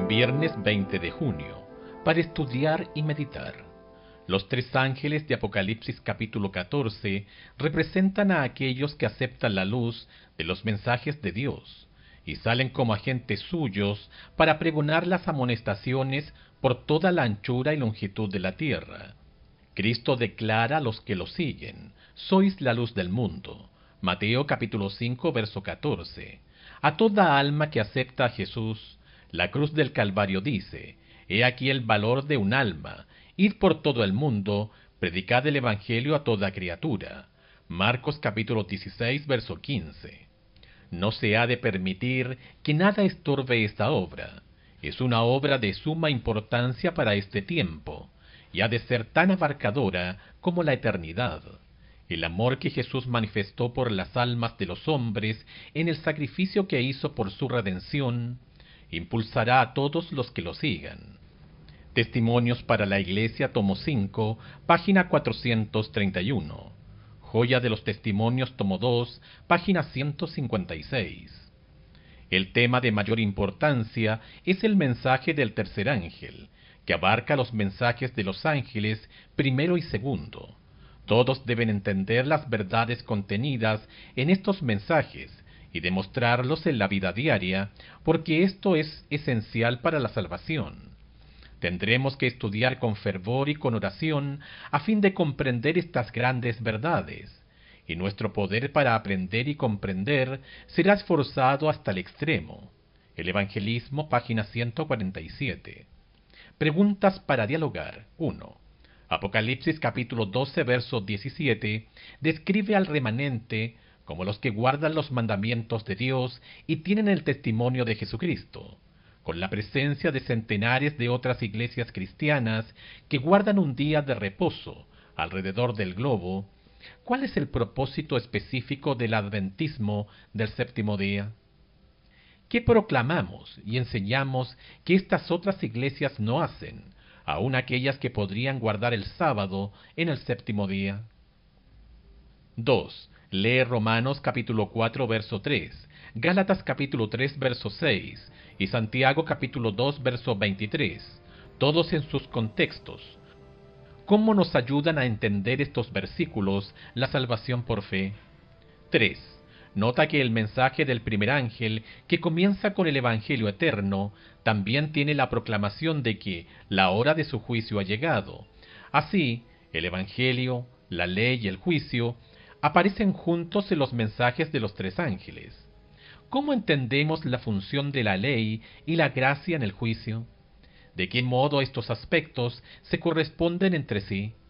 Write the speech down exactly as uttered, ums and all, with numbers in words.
Viernes veinte de junio, para estudiar y meditar. Los tres ángeles de Apocalipsis capítulo catorce representan a aquellos que aceptan la luz de los mensajes de Dios y salen como agentes suyos para pregonar las amonestaciones por toda la anchura y longitud de la tierra. Cristo declara a los que lo siguen: sois la luz del mundo. Mateo capítulo cinco verso catorce. A toda alma que acepta a Jesús, la cruz del Calvario dice: he aquí el valor de un alma, id por todo el mundo, predicad el evangelio a toda criatura. Marcos capítulo dieciséis verso quince. No se ha de permitir que nada estorbe esta obra. Es una obra de suma importancia para este tiempo, y ha de ser tan abarcadora como la eternidad. El amor que Jesús manifestó por las almas de los hombres en el sacrificio que hizo por su redención, impulsará a todos los que lo sigan. Testimonios para la Iglesia, tomo cinco, página cuatrocientos treinta y uno. Joya de los Testimonios, tomo dos, página ciento cincuenta y seis. El tema de mayor importancia es el mensaje del tercer ángel, que abarca los mensajes de los ángeles primero y segundo. Todos deben entender las verdades contenidas en estos mensajes y demostrarlos en la vida diaria, porque esto es esencial para la salvación. Tendremos que estudiar con fervor y con oración a fin de comprender estas grandes verdades, y nuestro poder para aprender y comprender será esforzado hasta el extremo. El Evangelismo, página ciento cuarenta y siete. Preguntas para dialogar. uno. Apocalipsis capítulo doce verso diecisiete describe al remanente como los que guardan los mandamientos de Dios y tienen el testimonio de Jesucristo, con la presencia de centenares de otras iglesias cristianas que guardan un día de reposo alrededor del globo. ¿Cuál es el propósito específico del adventismo del séptimo día? ¿Qué proclamamos y enseñamos que estas otras iglesias no hacen, aun aquellas que podrían guardar el sábado en el séptimo día? dos. Lee Romanos capítulo cuatro verso tres, Gálatas capítulo tres verso seis y Santiago capítulo dos verso veintitrés, todos en sus contextos. ¿Cómo nos ayudan a entender estos versículos la salvación por fe? tres. Nota que el mensaje del primer ángel, que comienza con el Evangelio eterno, también tiene la proclamación de que la hora de su juicio ha llegado. Así, el Evangelio, la ley y el juicio aparecen juntos en los mensajes de los tres ángeles. ¿Cómo entendemos la función de la ley y la gracia en el juicio? ¿De qué modo estos aspectos se corresponden entre sí?